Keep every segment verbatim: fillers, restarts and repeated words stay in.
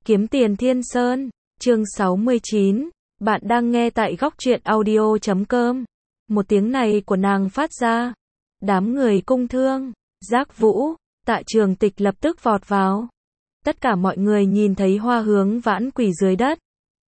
Kiếm tiền Thiên Sơn, chương sáu mươi chín, bạn đang nghe tại góc truyện audio chấm com. Một tiếng này của nàng phát ra, đám người cung thương, Giác Vũ, Tạ Trường Tịch lập tức vọt vào. Tất cả mọi người nhìn thấy Hoa Hướng Vãn quỳ dưới đất,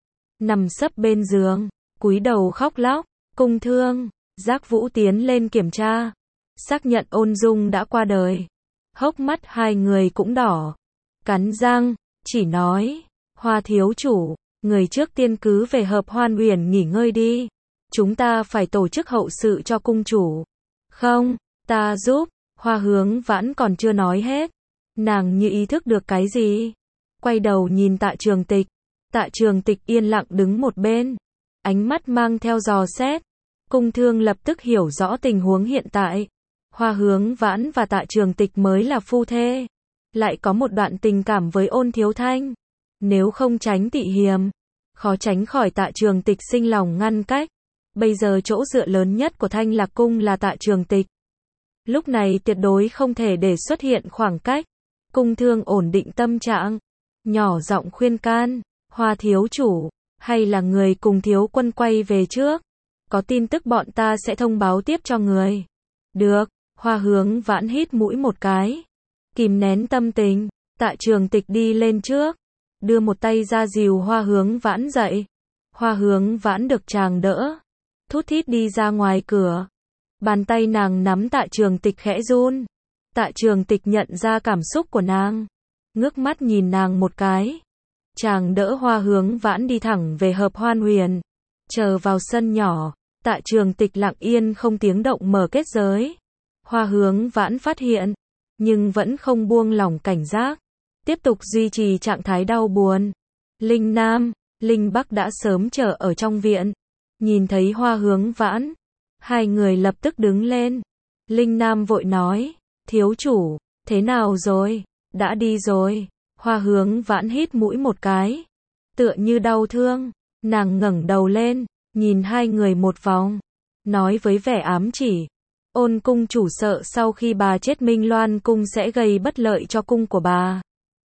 nằm sấp bên giường, cúi đầu khóc lóc. Cung thương, Giác Vũ tiến lên kiểm tra, xác nhận Ôn Dung đã qua đời. Hốc mắt hai người cũng đỏ, cắn răng, chỉ nói, Hoa thiếu chủ, người trước tiên cứ về Hợp Hoan Uyển nghỉ ngơi đi. Chúng ta phải tổ chức hậu sự cho cung chủ. Không, ta giúp. Hoa Hướng Vãn còn chưa nói hết, nàng như ý thức được cái gì, quay đầu nhìn Tạ Trường Tịch. Tạ Trường Tịch yên lặng đứng một bên, ánh mắt mang theo dò xét. Cung thương lập tức hiểu rõ tình huống hiện tại. Hoa Hướng Vãn và Tạ Trường Tịch mới là phu thê, lại có một đoạn tình cảm với Ôn Thiếu Thanh. Nếu không tránh tị hiềm, khó tránh khỏi Tạ Trường Tịch sinh lòng ngăn cách. Bây giờ chỗ dựa lớn nhất của Thanh Lạc Cung là Tạ Trường Tịch. Lúc này tuyệt đối không thể để xuất hiện khoảng cách. Cung thương ổn định tâm trạng, nhỏ giọng khuyên can, Hoa thiếu chủ, hay là người cùng thiếu quân quay về trước. Có tin tức bọn ta sẽ thông báo tiếp cho người. Được. Hoa Hướng Vãn hít mũi một cái, kìm nén tâm tình. Tạ Trường Tịch đi lên trước, đưa một tay ra dìu Hoa Hướng Vãn dậy. Hoa Hướng Vãn được chàng đỡ, thút thít đi ra ngoài cửa. Bàn tay nàng nắm Tạ Trường Tịch khẽ run. Tạ Trường Tịch nhận ra cảm xúc của nàng, ngước mắt nhìn nàng một cái. Chàng đỡ Hoa Hướng Vãn đi thẳng về Hợp Hoan Uyển. Chờ vào sân nhỏ, Tạ Trường Tịch lặng yên không tiếng động mở kết giới. Hoa Hướng Vãn phát hiện, nhưng vẫn không buông lỏng cảnh giác, tiếp tục duy trì trạng thái đau buồn. Linh Nam, Linh Bắc đã sớm chờ ở trong viện, nhìn thấy Hoa Hướng Vãn, hai người lập tức đứng lên. Linh Nam vội nói, thiếu chủ, thế nào rồi, đã đi rồi. Hoa Hướng Vãn hít mũi một cái, tựa như đau thương, nàng ngẩng đầu lên, nhìn hai người một vòng, nói với vẻ ám chỉ, Ôn cung chủ sợ sau khi bà chết Minh Loan cung sẽ gây bất lợi cho cung của bà.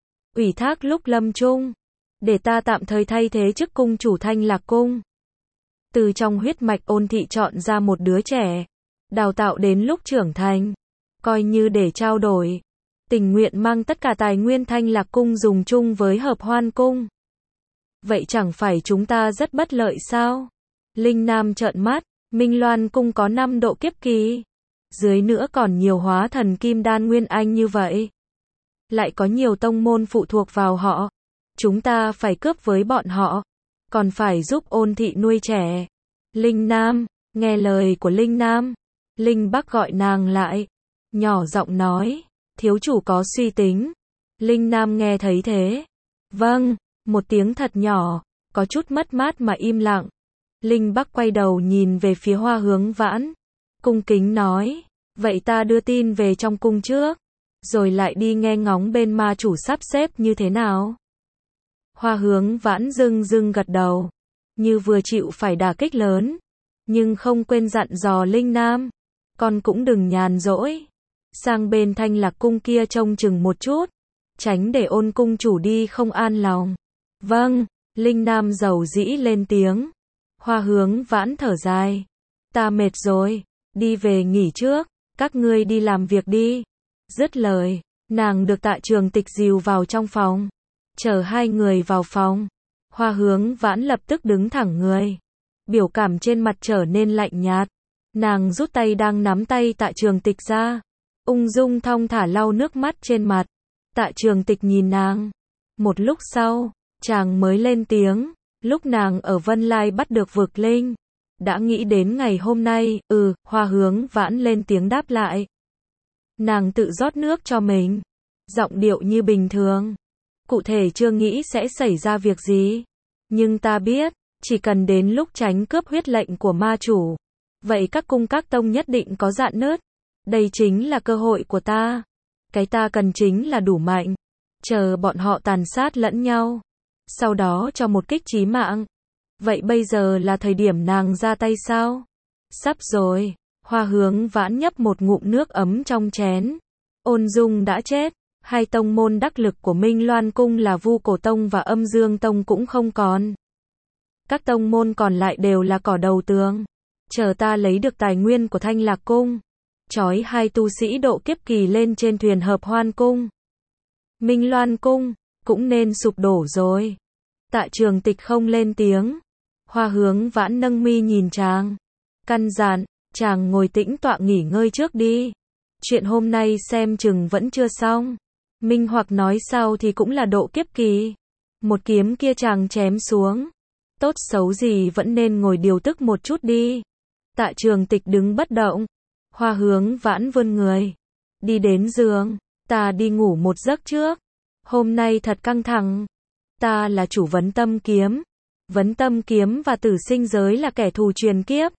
Ủy thác lúc lâm chung, để ta tạm thời thay thế chức cung chủ Thanh Lạc cung. Từ trong huyết mạch Ôn thị chọn ra một đứa trẻ, đào tạo đến lúc trưởng thành, coi như để trao đổi, tình nguyện mang tất cả tài nguyên Thanh Lạc cung dùng chung với Hợp Hoan cung. Vậy chẳng phải chúng ta rất bất lợi sao? Linh Nam trợn mắt, Minh Loan cung có năm độ kiếp kỳ, dưới nữa còn nhiều hóa thần kim đan nguyên anh như vậy, lại có nhiều tông môn phụ thuộc vào họ. Chúng ta phải cướp với bọn họ, còn phải giúp Ôn thị nuôi trẻ. Linh Nam, nghe lời của Linh Nam, Linh Bắc gọi nàng lại, nhỏ giọng nói, thiếu chủ có suy tính. Linh Nam nghe thấy thế, vâng, một tiếng thật nhỏ, có chút mất mát mà im lặng. Linh Bắc quay đầu nhìn về phía Hoa Hướng Vãn, cung kính nói, vậy ta đưa tin về trong cung trước, rồi lại đi nghe ngóng bên ma chủ sắp xếp như thế nào. Hoa Hướng Vãn dưng dưng gật đầu, như vừa chịu phải đả kích lớn, nhưng không quên dặn dò Linh Nam, con cũng đừng nhàn rỗi, sang bên Thanh Lạc cung kia trông chừng một chút, tránh để Ôn cung chủ đi không an lòng. Vâng, Linh Nam dầu dĩ lên tiếng. Hoa Hướng Vãn thở dài, ta mệt rồi, đi về nghỉ trước, các ngươi đi làm việc đi. Dứt lời, nàng được Tạ Trường Tịch dìu vào trong phòng. Chờ hai người vào phòng, Hoa Hướng Vãn lập tức đứng thẳng người, biểu cảm trên mặt trở nên lạnh nhạt. Nàng rút tay đang nắm tay Tạ Trường Tịch ra, ung dung thong thả lau nước mắt trên mặt. Tạ Trường Tịch nhìn nàng, một lúc sau, chàng mới lên tiếng, lúc nàng ở Vân Lai bắt được Vực Linh, đã nghĩ đến ngày hôm nay. Ừ, Hoa Hướng Vãn lên tiếng đáp lại. Nàng tự rót nước cho mình, giọng điệu như bình thường. Cụ thể chưa nghĩ sẽ xảy ra việc gì, nhưng ta biết, chỉ cần đến lúc tránh cướp huyết lệnh của ma chủ, vậy các cung các tông nhất định có rạn nứt. Đây chính là cơ hội của ta. Cái ta cần chính là đủ mạnh, chờ bọn họ tàn sát lẫn nhau, sau đó cho một kích chí mạng. Vậy bây giờ là thời điểm nàng ra tay sao? Sắp rồi. Hoa Hướng Vãn nhấp một ngụm nước ấm trong chén. Ôn Dung đã chết, Hai tông môn đắc lực của Minh Loan Cung là Vu Cổ Tông và Âm Dương Tông cũng không còn. Các tông môn còn lại đều là cỏ đầu tường. Chờ ta lấy được tài nguyên của Thanh Lạc Cung, trói hai tu sĩ độ kiếp kỳ lên trên thuyền Hợp Hoan Cung, Minh Loan Cung cũng nên sụp đổ rồi. Tạ Trường Tịch không lên tiếng. Hoa Hướng Vãn nâng mi nhìn chàng, căn dặn, chàng ngồi tĩnh tọa nghỉ ngơi trước đi. Chuyện hôm nay xem chừng vẫn chưa xong. Minh Hoặc nói sau thì cũng là độ kiếp kỳ. Một kiếm kia chàng chém xuống, tốt xấu gì vẫn nên ngồi điều tức một chút đi. Tạ Trường Tịch đứng bất động. Hoa Hướng Vãn vươn người, đi đến giường. Ta đi ngủ một giấc trước. Hôm nay thật căng thẳng. Ta là chủ Vấn Tâm Kiếm. Vấn Tâm Kiếm và Tử Sinh Giới là kẻ thù truyền kiếp.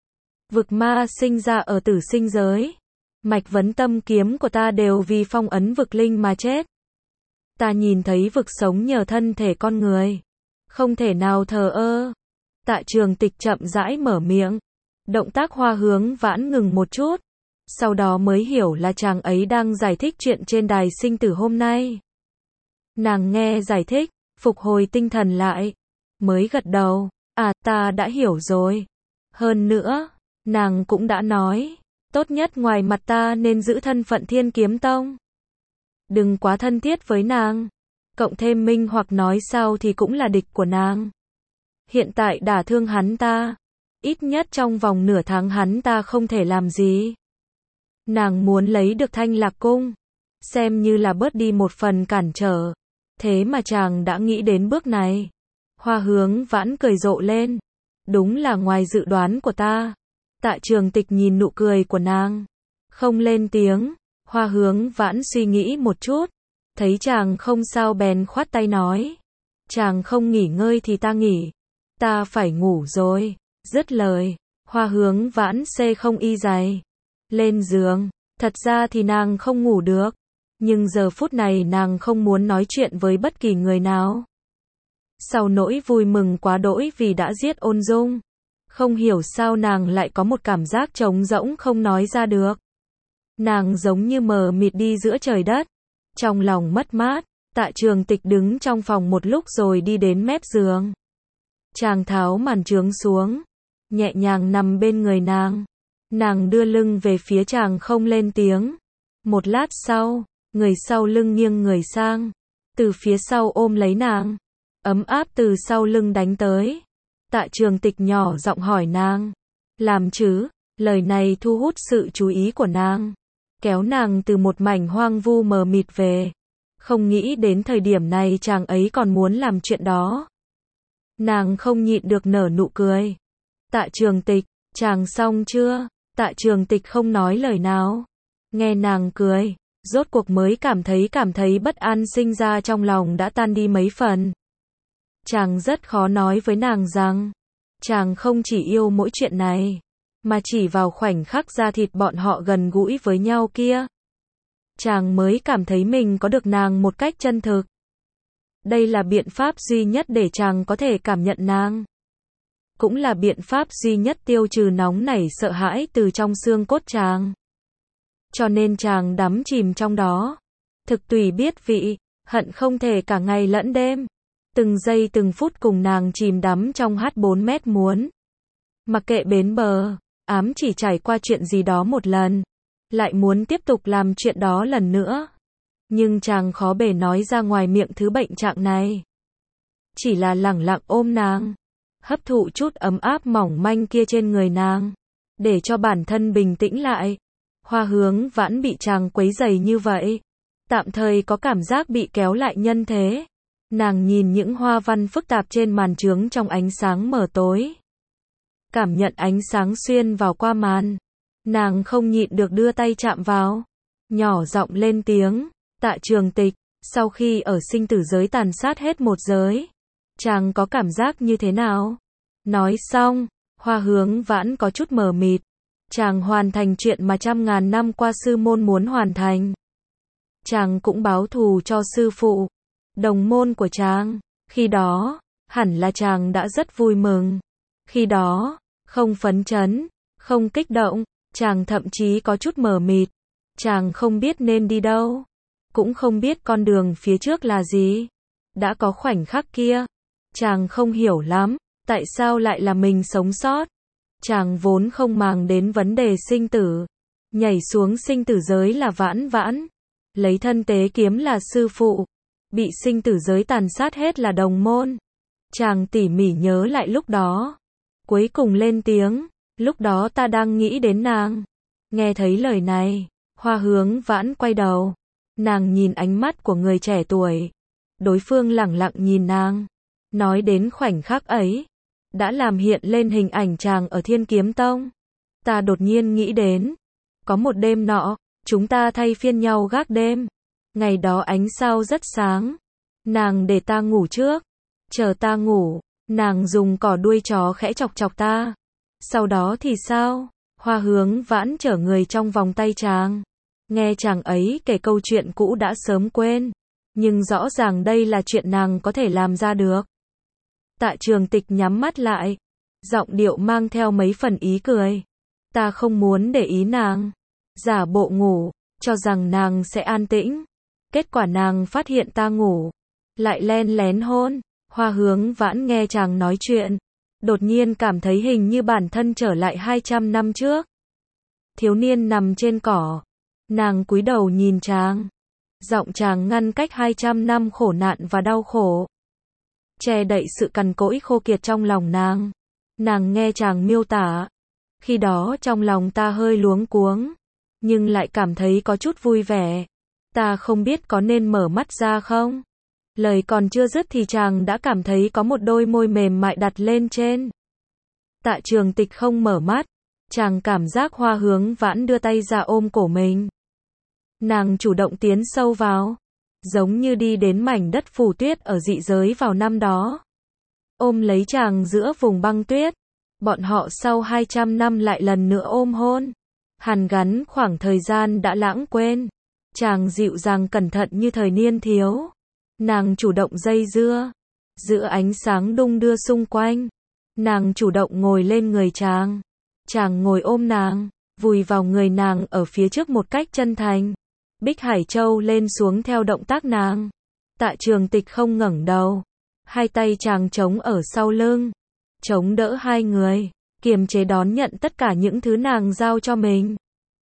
Vực ma sinh ra ở Tử Sinh Giới. Mạch Vấn Tâm Kiếm của ta đều vì phong ấn vực linh mà chết. Ta nhìn thấy vực sống nhờ thân thể con người, không thể nào thờ ơ. Tạ Trường Tịch chậm rãi mở miệng. Động tác Hoa Hướng Vãn ngừng một chút, sau đó mới hiểu là chàng ấy đang giải thích chuyện trên đài sinh tử hôm nay. Nàng nghe giải thích, phục hồi tinh thần lại, mới gật đầu. À, ta đã hiểu rồi. Hơn nữa, nàng cũng đã nói, tốt nhất ngoài mặt ta nên giữ thân phận Thiên Kiếm Tông. Đừng quá thân thiết với nàng. Cộng thêm Minh Hoặc nói sau thì cũng là địch của nàng. Hiện tại đả thương hắn ta, ít nhất trong vòng nửa tháng hắn ta không thể làm gì. Nàng muốn lấy được Thanh Lạc Cung, xem như là bớt đi một phần cản trở. Thế mà chàng đã nghĩ đến bước này. Hoa Hướng Vãn cười rộ lên. Đúng là ngoài dự đoán của ta. Tạ Trường Tịch nhìn nụ cười của nàng, không lên tiếng. Hoa Hướng Vãn suy nghĩ một chút, thấy chàng không sao bèn khoát tay nói. Chàng không nghỉ ngơi thì ta nghỉ. Ta phải ngủ rồi. Dứt lời, Hoa Hướng Vãn xê không y giày, lên giường. Thật ra thì nàng không ngủ được, nhưng giờ phút này nàng không muốn nói chuyện với bất kỳ người nào. Sau nỗi vui mừng quá đỗi vì đã giết Ôn Dung, không hiểu sao nàng lại có một cảm giác trống rỗng không nói ra được. Nàng giống như mờ mịt đi giữa trời đất, trong lòng mất mát. Tạ Trường Tịch đứng trong phòng một lúc rồi đi đến mép giường. Chàng tháo màn trướng xuống, nhẹ nhàng nằm bên người nàng. Nàng đưa lưng về phía chàng không lên tiếng. Một lát sau, người sau lưng nghiêng người sang, từ phía sau ôm lấy nàng, ấm áp từ sau lưng đánh tới. Tạ Trường Tịch nhỏ giọng hỏi nàng, làm chứ? Lời này thu hút sự chú ý của nàng, kéo nàng từ một mảnh hoang vu mờ mịt về. Không nghĩ đến thời điểm này chàng ấy còn muốn làm chuyện đó. Nàng không nhịn được nở nụ cười. Tạ Trường Tịch, chàng xong chưa? Tạ Trường Tịch không nói lời nào. Nghe nàng cười, rốt cuộc mới cảm thấy cảm thấy bất an sinh ra trong lòng đã tan đi mấy phần. Chàng rất khó nói với nàng rằng, chàng không chỉ yêu mỗi chuyện này, mà chỉ vào khoảnh khắc da thịt bọn họ gần gũi với nhau kia. Chàng mới cảm thấy mình có được nàng một cách chân thực. Đây là biện pháp duy nhất để chàng có thể cảm nhận nàng. Cũng là biện pháp duy nhất tiêu trừ nóng nảy sợ hãi từ trong xương cốt chàng. Cho nên chàng đắm chìm trong đó. Thực tùy biết vị, hận không thể cả ngày lẫn đêm. Từng giây từng phút cùng nàng chìm đắm trong hát bốn mét muốn. Mặc kệ bến bờ, ám chỉ trải qua chuyện gì đó một lần, lại muốn tiếp tục làm chuyện đó lần nữa. Nhưng chàng khó bề nói ra ngoài miệng thứ bệnh trạng này. Chỉ là lẳng lặng ôm nàng, hấp thụ chút ấm áp mỏng manh kia trên người nàng, để cho bản thân bình tĩnh lại. Hoa Hướng Vãn bị chàng quấy rầy như vậy, tạm thời có cảm giác bị kéo lại nhân thế. Nàng nhìn những hoa văn phức tạp trên màn trướng trong ánh sáng mờ tối, cảm nhận ánh sáng xuyên vào qua màn. Nàng không nhịn được đưa tay chạm vào, nhỏ giọng lên tiếng. Tạ Trường Tịch, sau khi ở sinh tử giới tàn sát hết một giới, chàng có cảm giác như thế nào? Nói xong, Hoa Hướng Vãn có chút mờ mịt. Chàng hoàn thành chuyện mà trăm ngàn năm qua sư môn muốn hoàn thành. Chàng cũng báo thù cho sư phụ, đồng môn của chàng. Khi đó, hẳn là chàng đã rất vui mừng. Khi đó, không phấn chấn, không kích động, chàng thậm chí có chút mờ mịt. Chàng không biết nên đi đâu. cũng không biết con đường phía trước là gì. Đã có khoảnh khắc kia, chàng không hiểu lắm, tại sao lại là mình sống sót. Chàng vốn không màng đến vấn đề sinh tử, nhảy xuống sinh tử giới là Vãn Vãn, lấy thân tế kiếm là sư phụ, bị sinh tử giới tàn sát hết là đồng môn. Chàng tỉ mỉ nhớ lại lúc đó, cuối cùng lên tiếng, lúc đó ta đang nghĩ đến nàng. Nghe thấy lời này, Hoa Hướng Vãn quay đầu, nàng nhìn ánh mắt của người trẻ tuổi, đối phương lẳng lặng nhìn nàng, nói đến khoảnh khắc ấy, đã làm hiện lên hình ảnh chàng ở Thiên Kiếm Tông. Ta đột nhiên nghĩ đến, có một đêm nọ, chúng ta thay phiên nhau gác đêm, ngày đó ánh sao rất sáng, nàng để ta ngủ trước, chờ ta ngủ, nàng dùng cỏ đuôi chó khẽ chọc chọc ta. Sau đó thì sao? Hoa Hướng Vãn trở người trong vòng tay chàng. Nghe chàng ấy kể câu chuyện cũ đã sớm quên, nhưng rõ ràng đây là chuyện nàng có thể làm ra được. Tạ Trường Tịch nhắm mắt lại, giọng điệu mang theo mấy phần ý cười. Ta không muốn để ý nàng, giả bộ ngủ, cho rằng nàng sẽ an tĩnh. Kết quả nàng phát hiện ta ngủ, lại len lén hôn. Hoa Hướng Vãn nghe chàng nói chuyện, đột nhiên cảm thấy hình như bản thân trở lại hai trăm năm trước. Thiếu niên nằm trên cỏ, nàng cúi đầu nhìn chàng, giọng chàng ngăn cách hai trăm năm khổ nạn và đau khổ, che đậy sự cằn cỗi khô kiệt trong lòng nàng. Nàng nghe chàng miêu tả, khi đó trong lòng ta hơi luống cuống, nhưng lại cảm thấy có chút vui vẻ. Ta không biết có nên mở mắt ra không? Lời còn chưa dứt thì chàng đã cảm thấy có một đôi môi mềm mại đặt lên trên. Tạ Trường Tịch không mở mắt, chàng cảm giác Hoa Hướng Vãn đưa tay ra ôm cổ mình. Nàng chủ động tiến sâu vào, giống như đi đến mảnh đất phù tuyết ở dị giới vào năm đó. Ôm lấy chàng giữa vùng băng tuyết, bọn họ sau hai trăm năm lại lần nữa ôm hôn. Hàn gắn khoảng thời gian đã lãng quên. Chàng dịu dàng cẩn thận như thời niên thiếu. Nàng chủ động dây dưa, giữa ánh sáng đung đưa xung quanh. Nàng chủ động ngồi lên người chàng. Chàng ngồi ôm nàng, vùi vào người nàng ở phía trước một cách chân thành. Bích Hải Châu lên xuống theo động tác nàng. Tạ Trường Tịch không ngẩng đầu. Hai tay chàng chống ở sau lưng, chống đỡ hai người, kiềm chế đón nhận tất cả những thứ nàng giao cho mình.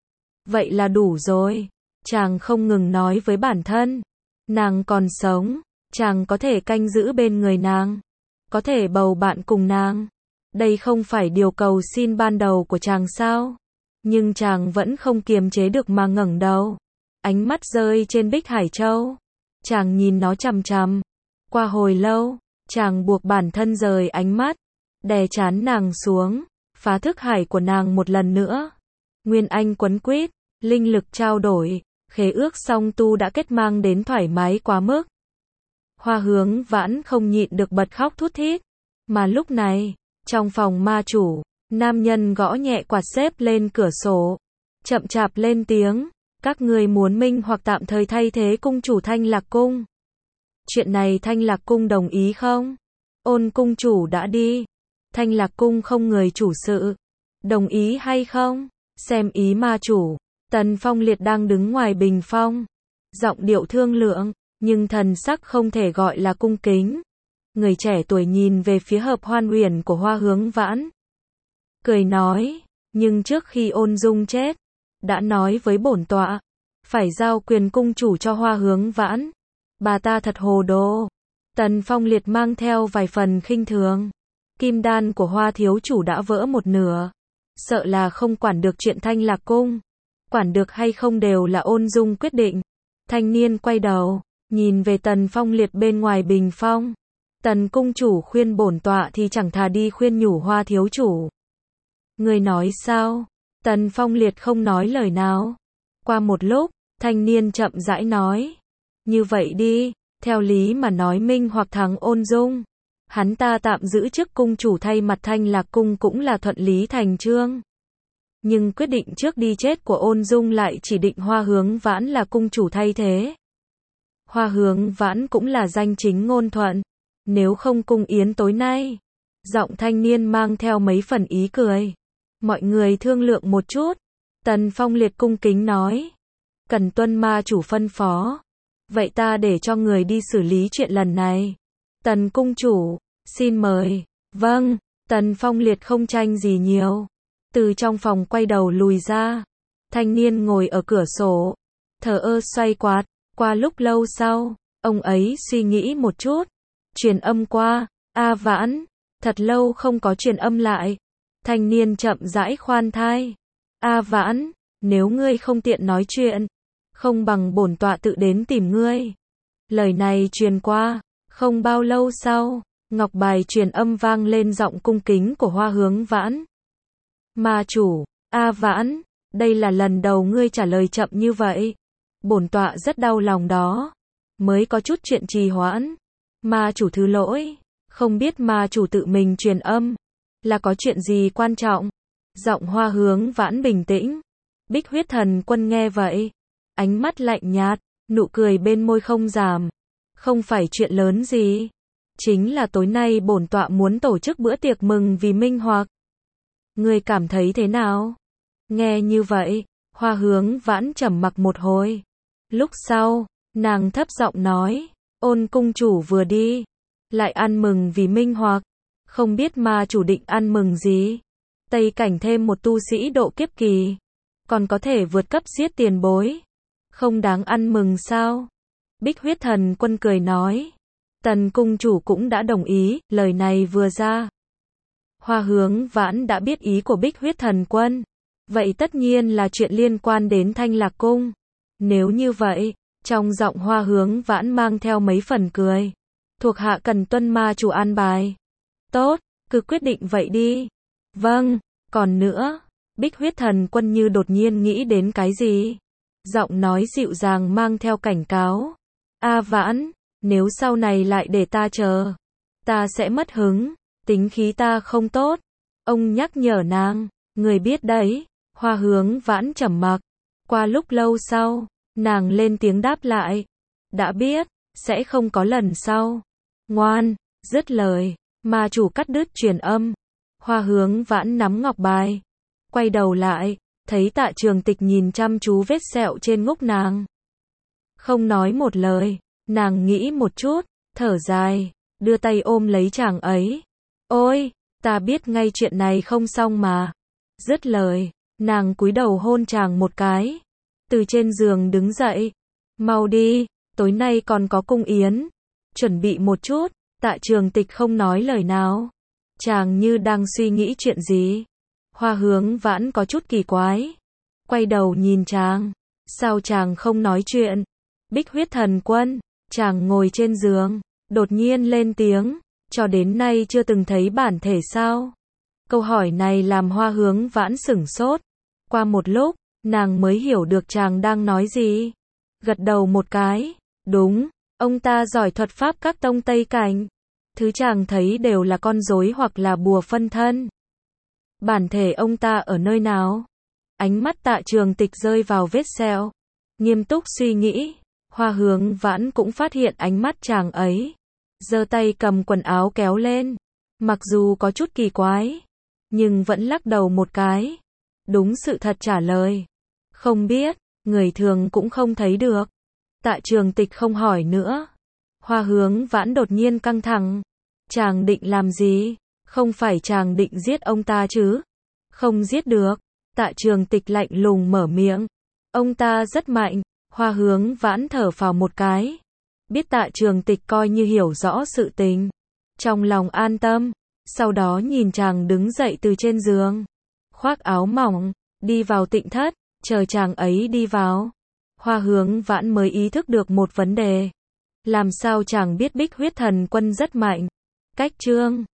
Vậy là đủ rồi. Chàng không ngừng nói với bản thân. Nàng còn sống, chàng có thể canh giữ bên người nàng, có thể bầu bạn cùng nàng. Đây không phải điều cầu xin ban đầu của chàng sao? Nhưng chàng vẫn không kiềm chế được mà ngẩng đầu. Ánh mắt rơi trên Bích Hải Châu. Chàng nhìn nó chằm chằm. Qua hồi lâu, chàng buộc bản thân rời ánh mắt, đè trán nàng xuống, phá thức hải của nàng một lần nữa. Nguyên anh quấn quýt, linh lực trao đổi, khế ước song tu đã kết mang đến thoải mái quá mức. Hoa Hướng Vãn không nhịn được bật khóc thút thít. Mà lúc này, trong phòng ma chủ, nam nhân gõ nhẹ quạt xếp lên cửa sổ, chậm chạp lên tiếng, các ngươi muốn minh hoặc tạm thời thay thế cung chủ Thanh Lạc Cung. Chuyện này Thanh Lạc Cung đồng ý không? Ôn cung chủ đã đi, Thanh Lạc Cung không người chủ sự, đồng ý hay không? Xem ý ma chủ. Tần Phong Liệt đang đứng ngoài bình phong, giọng điệu thương lượng, nhưng thần sắc không thể gọi là cung kính. Người trẻ tuổi nhìn về phía Hợp Hoan Uyển của Hoa Hướng Vãn, cười nói, nhưng trước khi Ôn Dung chết, đã nói với bổn tọa, phải giao quyền cung chủ cho Hoa Hướng Vãn. Bà ta thật hồ đồ. Tần Phong Liệt mang theo vài phần khinh thường. Kim đan của Hoa thiếu chủ đã vỡ một nửa, sợ là không quản được chuyện Thanh Lạc Cung. Quản được hay không đều là Ôn Dung quyết định. Thanh niên quay đầu, nhìn về Tần Phong Liệt bên ngoài bình phong. Tần cung chủ khuyên bổn tọa thì chẳng thà đi khuyên nhủ Hoa thiếu chủ. Người nói sao? Tần Phong Liệt không nói lời nào. Qua một lúc, thanh niên chậm rãi nói. Như vậy đi, theo lý mà nói minh hoặc thắng Ôn Dung. Hắn ta tạm giữ chức cung chủ thay mặt Thanh Lạc Cung cũng là thuận lý thành chương. Nhưng quyết định trước đi chết của Ôn Dung lại chỉ định Hoa Hướng Vãn là cung chủ thay thế. Hoa Hướng Vãn cũng là danh chính ngôn thuận. Nếu không cung yến tối nay. Giọng thanh niên mang theo mấy phần ý cười. Mọi người thương lượng một chút. Tần Phong Liệt cung kính nói. Cần tuân ma chủ phân phó. Vậy ta để cho người đi xử lý chuyện lần này. Tần cung chủ, xin mời. Vâng, Tần Phong Liệt không tranh gì nhiều. Từ trong phòng quay đầu lùi ra. Thanh niên ngồi ở cửa sổ, thờ ơ xoay quạt. Qua lúc lâu sau, ông ấy suy nghĩ một chút. Truyền âm qua, A Vãn, thật lâu không có truyền âm lại. Thanh niên chậm rãi khoan thai. A Vãn, nếu ngươi không tiện nói chuyện, không bằng bổn tọa tự đến tìm ngươi. Lời này truyền qua, không bao lâu sau, ngọc bài truyền âm vang lên giọng cung kính của Hoa Hướng Vãn. Ma chủ, A Vãn, đây là lần đầu ngươi trả lời chậm như vậy. Bổn tọa rất đau lòng đó, mới có chút chuyện trì hoãn. Ma chủ thứ lỗi, không biết ma chủ tự mình truyền âm, là có chuyện gì quan trọng? Giọng Hoa Hướng Vãn bình tĩnh. Bích Huyết Thần Quân nghe vậy, ánh mắt lạnh nhạt, nụ cười bên môi không giảm. Không phải chuyện lớn gì, chính là tối nay bổn tọa muốn tổ chức bữa tiệc mừng vì Minh Hoặc. Ngươi cảm thấy thế nào? Nghe như vậy, Hoa Hướng Vãn trầm mặc một hồi. Lúc sau, nàng thấp giọng nói, Ôn cung chủ vừa đi, lại ăn mừng vì Minh Hoặc, không biết ma chủ định ăn mừng gì. Tây cảnh thêm một tu sĩ độ kiếp kỳ, còn có thể vượt cấp giết tiền bối, không đáng ăn mừng sao? Bích Huyết Thần Quân cười nói. Tần cung chủ cũng đã đồng ý, lời này vừa ra. Hoa Hướng Vãn đã biết ý của Bích Huyết Thần Quân, vậy tất nhiên là chuyện liên quan đến Thanh Lạc Cung. Nếu như vậy, trong giọng Hoa Hướng Vãn mang theo mấy phần cười. Thuộc hạ cần tuân ma chủ an bài. Tốt, cứ quyết định vậy đi. Vâng, còn nữa, Bích Huyết Thần Quân như đột nhiên nghĩ đến cái gì. Giọng nói dịu dàng mang theo cảnh cáo. A Vãn, nếu sau này lại để ta chờ, ta sẽ mất hứng, tính khí ta không tốt. Ông nhắc nhở nàng, người biết đấy. Hoa Hướng Vãn trầm mặc. Qua lúc lâu sau, nàng lên tiếng đáp lại. Đã biết, sẽ không có lần sau. Ngoan, dứt lời, ma chủ cắt đứt truyền âm. Hoa Hướng Vãn nắm ngọc bài, quay đầu lại, thấy Tạ Trường Tịch nhìn chăm chú vết sẹo trên ngốc nàng. Không nói một lời, nàng nghĩ một chút, thở dài, đưa tay ôm lấy chàng ấy. Ôi, ta biết ngay chuyện này không xong mà. Dứt lời, nàng cúi đầu hôn chàng một cái. Từ trên giường đứng dậy. Mau đi, tối nay còn có cung yến. Chuẩn bị một chút. Tạ Trường Tịch không nói lời nào. Chàng như đang suy nghĩ chuyện gì. Hoa Hướng Vãn có chút kỳ quái. Quay đầu nhìn chàng. Sao chàng không nói chuyện? Bích Huyết Thần Quân. Chàng ngồi trên giường, đột nhiên lên tiếng. Cho đến nay chưa từng thấy bản thể sao? Câu hỏi này làm Hoa Hướng Vãn sửng sốt. Qua một lúc, nàng mới hiểu được chàng đang nói gì. Gật đầu một cái. Đúng, ông ta giỏi thuật pháp các tông Tây Cảnh. Thứ chàng thấy đều là con rối hoặc là bùa phân thân. Bản thể ông ta ở nơi nào? Ánh mắt Tạ Trường Tịch rơi vào vết sẹo. Nghiêm túc suy nghĩ. Hoa Hướng Vãn cũng phát hiện ánh mắt chàng ấy. Giơ tay cầm quần áo kéo lên. Mặc dù có chút kỳ quái, nhưng vẫn lắc đầu một cái. Đúng sự thật trả lời. Không biết, người thường cũng không thấy được. Tạ Trường Tịch không hỏi nữa. Hoa Hướng Vãn đột nhiên căng thẳng. Chàng định làm gì? Không phải chàng định giết ông ta chứ? Không giết được. Tạ Trường Tịch lạnh lùng mở miệng. Ông ta rất mạnh. Hoa Hướng Vãn thở phào một cái. Biết Tạ Trường Tịch coi như hiểu rõ sự tình. Trong lòng an tâm. Sau đó nhìn chàng đứng dậy từ trên giường. Khoác áo mỏng, đi vào tịnh thất, chờ chàng ấy đi vào. Hoa Hướng Vãn mới ý thức được một vấn đề. Làm sao chàng biết Bích Huyết Thần Quân rất mạnh? Cách chương